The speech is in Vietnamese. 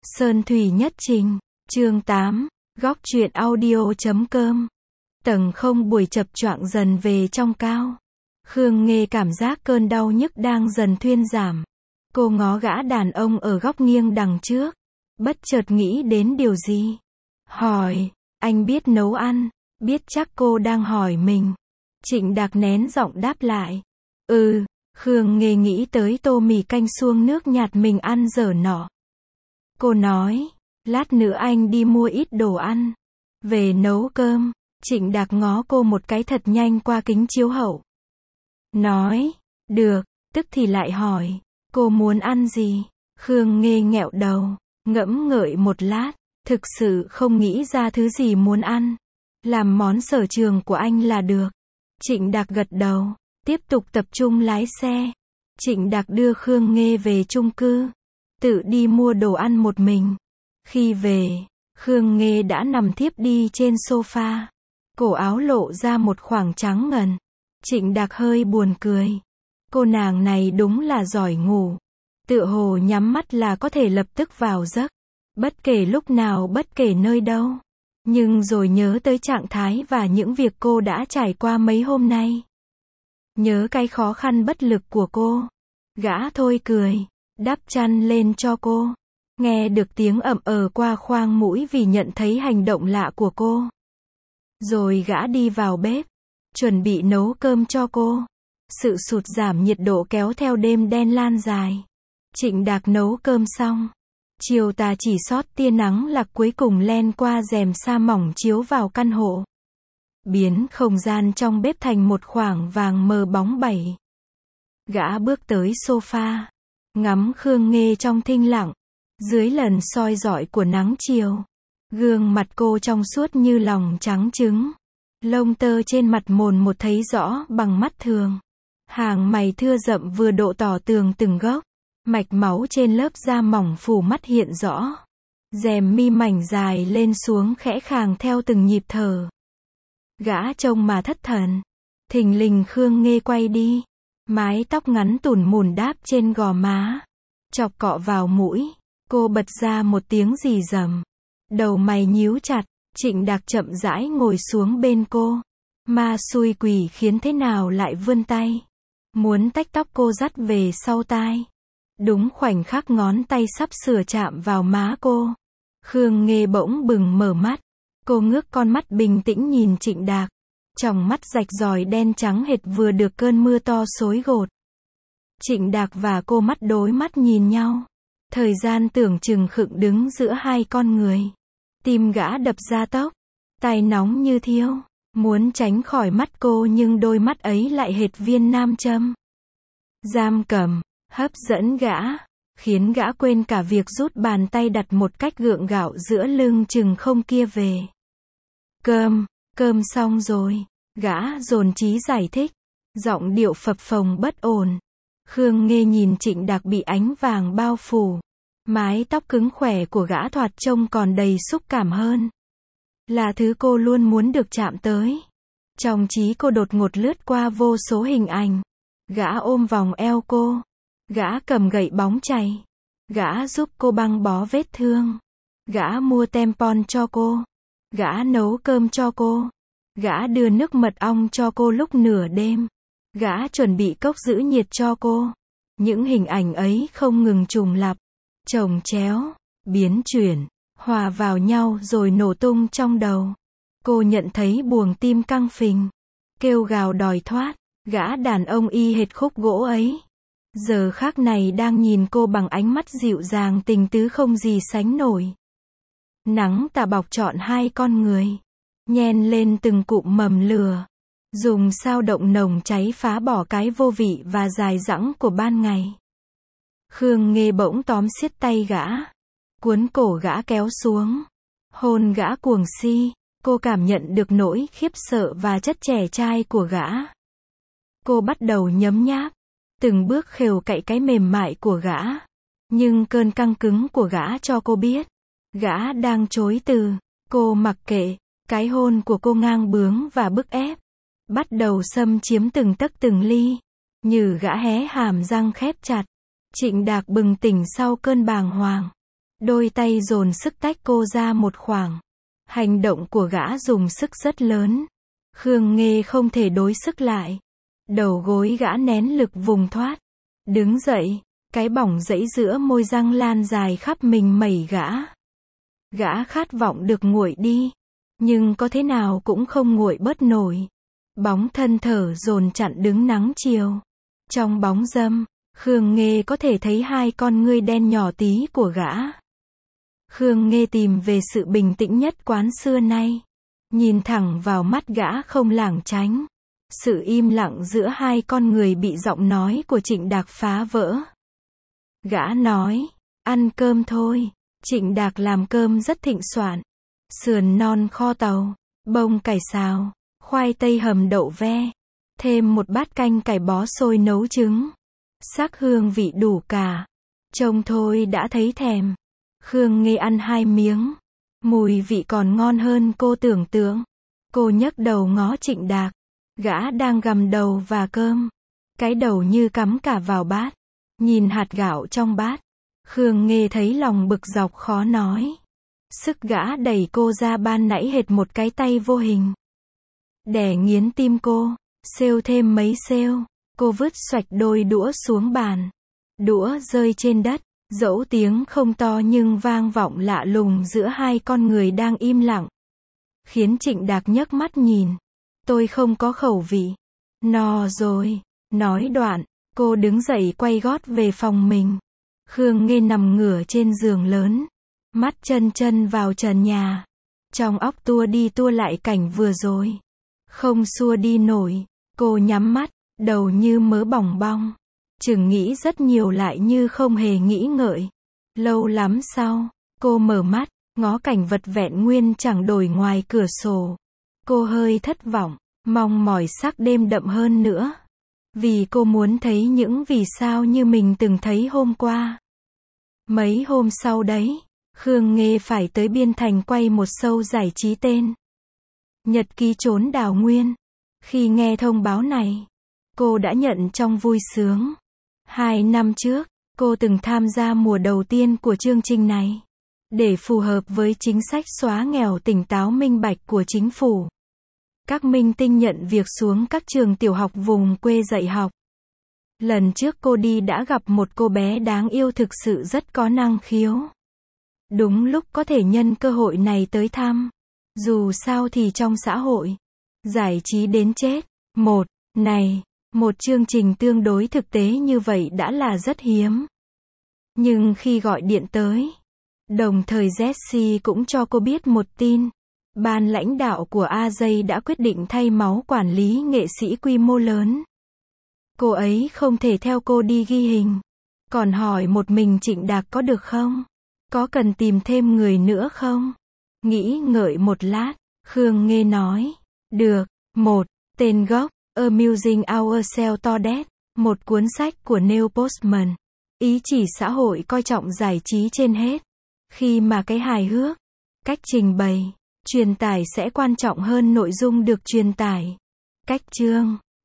Sơn Thủy Nhất Trình, chương 8, góc truyện audio.com. Tầng không buổi chập choạng dần về trong cao. Khương Nghê cảm giác cơn đau nhức đang dần thuyên giảm. Cô ngó gã đàn ông ở góc nghiêng đằng trước. Bất chợt nghĩ đến điều gì. Hỏi, anh biết nấu ăn? Biết chắc cô đang hỏi mình. Trịnh Đạc nén giọng đáp lại. Khương Nghê nghĩ tới tô mì canh suông nước nhạt mình ăn dở nọ. Cô nói, lát nữa anh đi mua ít đồ ăn. Về nấu cơm. Trịnh Đạc ngó cô một cái thật nhanh qua kính chiếu hậu. Nói, được, tức thì lại hỏi, cô muốn ăn gì? Khương Nghê nghẹo đầu, ngẫm ngợi một lát, thực sự không nghĩ ra thứ gì muốn ăn. Làm món sở trường của anh là được. Trịnh Đạc gật đầu, tiếp tục tập trung lái xe. Trịnh Đạc đưa Khương Nghê về chung cư, tự đi mua đồ ăn một mình. Khi về, Khương Nghê đã nằm thiếp đi trên sofa. Cổ áo lộ ra một khoảng trắng ngần. Trịnh Đạc hơi buồn cười. Cô nàng này đúng là giỏi ngủ. Tựa hồ nhắm mắt là có thể lập tức vào giấc. Bất kể lúc nào, bất kể nơi đâu. Nhưng rồi nhớ tới trạng thái và những việc cô đã trải qua mấy hôm nay. Nhớ cái khó khăn bất lực của cô. Gã thôi cười, đắp chăn lên cho cô. Nghe được tiếng ậm qua khoang mũi vì nhận thấy hành động lạ của cô. Rồi gã đi vào bếp, chuẩn bị nấu cơm cho cô. Sự sụt giảm nhiệt độ kéo theo đêm đen lan dài. Trịnh Đạc nấu cơm xong. Chiều tà chỉ sót tia nắng lạc cuối cùng len qua rèm sa mỏng chiếu vào căn hộ. Biến không gian trong bếp thành một khoảng vàng mờ bóng bẩy. Gã bước tới sofa, ngắm Khương Nghê trong thinh lặng. Dưới lần soi rọi của nắng chiều, gương mặt cô trong suốt như lòng trắng trứng. Lông tơ trên mặt mồn một thấy rõ bằng mắt thường. Hàng mày thưa rậm vừa độ tỏ tường từng góc. Mạch máu trên lớp da mỏng phủ mắt hiện rõ. Rèm mi mảnh dài lên xuống khẽ khàng theo từng nhịp thở. Gã trông mà thất thần. Thình lình Khương Nghê quay đi. Mái tóc ngắn tủn mủn đáp trên gò má. Chọc cọ vào mũi. Cô bật ra một tiếng rì rầm. Đầu mày nhíu chặt. Trịnh Đạc chậm rãi ngồi xuống bên cô. Ma xui quỷ khiến thế nào lại vươn tay. Muốn tách tóc cô dắt về sau tai. Đúng khoảnh khắc ngón tay sắp sửa chạm vào má cô. Khương Nghê bỗng bừng mở mắt. Cô ngước con mắt bình tĩnh nhìn Trịnh Đạc. Tròng mắt rạch ròi đen trắng hệt vừa được cơn mưa to xối gột. Trịnh Đạc và cô mắt đối mắt nhìn nhau. Thời gian tưởng chừng khựng đứng giữa hai con người. Tim gã đập ra tốc. Tai nóng như thiêu. Muốn tránh khỏi mắt cô nhưng đôi mắt ấy lại hệt viên nam châm. Giam cầm, hấp dẫn gã. Khiến gã quên cả việc rút bàn tay đặt một cách gượng gạo giữa lưng chừng không kia về. Cơm xong rồi. Gã dồn trí giải thích. Giọng điệu phập phồng bất ổn. Khương Nghê nhìn Trịnh Đạc bị ánh vàng bao phủ. Mái tóc cứng khỏe của gã thoạt trông còn đầy xúc cảm hơn. Là thứ cô luôn muốn được chạm tới. Trong trí cô đột ngột lướt qua vô số hình ảnh. Gã ôm vòng eo cô. Gã cầm gậy bóng chày. Gã giúp cô băng bó vết thương. Gã mua tampon cho cô. Gã nấu cơm cho cô. Gã đưa nước mật ong cho cô lúc nửa đêm. Gã chuẩn bị cốc giữ nhiệt cho cô. Những hình ảnh ấy không ngừng trùng lặp, chồng chéo, biến chuyển, hòa vào nhau rồi nổ tung trong đầu. Cô nhận thấy buồng tim căng phình, kêu gào đòi thoát. Gã đàn ông y hệt khúc gỗ ấy. Giờ khắc này đang nhìn cô bằng ánh mắt dịu dàng tình tứ không gì sánh nổi. Nắng tà bọc trọn hai con người. Nhen lên từng cụm mầm lửa. Dùng sao động nồng cháy phá bỏ cái vô vị và dài dẳng của ban ngày. Khương Nghê bỗng tóm siết tay gã. Cuốn cổ gã kéo xuống. Hôn gã cuồng si. Cô cảm nhận được nỗi khiếp sợ và chất trẻ trai của gã. Cô bắt đầu nhấm nháp. Từng bước khều cạy cái mềm mại của gã. Nhưng cơn căng cứng của gã cho cô biết. Gã đang chối từ. Cô mặc kệ. Cái hôn của cô ngang bướng và bức ép. Bắt đầu xâm chiếm từng tấc từng ly. Như gã hé hàm răng khép chặt. Trịnh Đạc bừng tỉnh sau cơn bàng hoàng. Đôi tay dồn sức tách cô ra một khoảng. Hành động của gã dùng sức rất lớn. Khương Nghê không thể đối sức lại. Đầu gối gã nén lực vùng thoát. Đứng dậy, cái bỏng rẫy giữa môi răng lan dài khắp mình mẩy gã. Gã khát vọng được nguội đi. Nhưng có thế nào cũng không nguội bớt nổi. Bóng thân thở dồn chặn đứng nắng chiều. Trong bóng râm, Khương Nghê có thể thấy hai con ngươi đen nhỏ tí của gã. Khương Nghê tìm về sự bình tĩnh nhất quán xưa nay. Nhìn thẳng vào mắt gã không lảng tránh. Sự im lặng giữa hai con người bị giọng nói của Trịnh Đạc phá vỡ. Gã nói, ăn cơm thôi. Trịnh Đạc làm cơm rất thịnh soạn. Sườn non kho tàu, bông cải xào, khoai tây hầm đậu ve. Thêm một bát canh cải bó xôi nấu trứng. Sắc hương vị đủ cả. Trông thôi đã thấy thèm. Khương Nghê ăn 2 miếng. Mùi vị còn ngon hơn cô tưởng tượng. Cô nhấc đầu ngó Trịnh Đạc. Gã đang gặm đầu và cơm. Cái đầu như cắm cả vào bát. Nhìn hạt gạo trong bát. Khương Nghê thấy lòng bực dọc khó nói. Sức gã đẩy cô ra ban nãy hệt một cái tay vô hình. Đè nghiến tim cô. Xêu thêm mấy xêu. Cô vứt xoạch đôi đũa xuống bàn. Đũa rơi trên đất. Dẫu tiếng không to nhưng vang vọng lạ lùng giữa hai con người đang im lặng. Khiến Trịnh Đạc nhấc mắt nhìn. Tôi không có khẩu vị. No rồi. Nói đoạn, cô đứng dậy quay gót về phòng mình. Khương Nghê nằm ngửa trên giường lớn. Mắt chân chân vào trần nhà. Trong óc tua đi tua lại cảnh vừa rồi. Không xua đi nổi. Cô nhắm mắt, đầu như mớ bòng bong. Chừng nghĩ rất nhiều lại như không hề nghĩ ngợi. Lâu lắm sau, cô mở mắt, ngó cảnh vật vẹn nguyên chẳng đổi ngoài cửa sổ. Cô hơi thất vọng, mong mỏi sắc đêm đậm hơn nữa. Vì cô muốn thấy những vì sao như mình từng thấy hôm qua. Mấy hôm sau đấy, Khương Nghê phải tới Biên Thành quay một show giải trí tên Nhật ký trốn đào nguyên. Khi nghe thông báo này, cô đã nhận trong vui sướng. 2 năm trước, cô từng tham gia mùa đầu tiên của chương trình này. Để phù hợp với chính sách xóa nghèo tỉnh táo minh bạch của chính phủ. Các minh tinh nhận việc xuống các trường tiểu học vùng quê dạy học. Lần trước cô đi đã gặp một cô bé đáng yêu thực sự rất có năng khiếu. Đúng lúc có thể nhân cơ hội này tới thăm. Dù sao thì trong xã hội, giải trí đến chết. Một chương trình tương đối thực tế như vậy đã là rất hiếm. Nhưng khi gọi điện tới, đồng thời Jessie cũng cho cô biết một tin. Ban lãnh đạo của AJ đã quyết định thay máu quản lý nghệ sĩ quy mô lớn. Cô ấy không thể theo cô đi ghi hình. Còn hỏi một mình Trịnh Đạc có được không? Có cần tìm thêm người nữa không? Nghĩ ngợi một lát, Khương Nghê nói. Được. Tên gốc, Amusing Ourselves to Death. Một cuốn sách của Neil Postman. Ý chỉ xã hội coi trọng giải trí trên hết. Khi mà cái hài hước, cách trình bày, truyền tải sẽ quan trọng hơn nội dung được truyền tải. Cách chương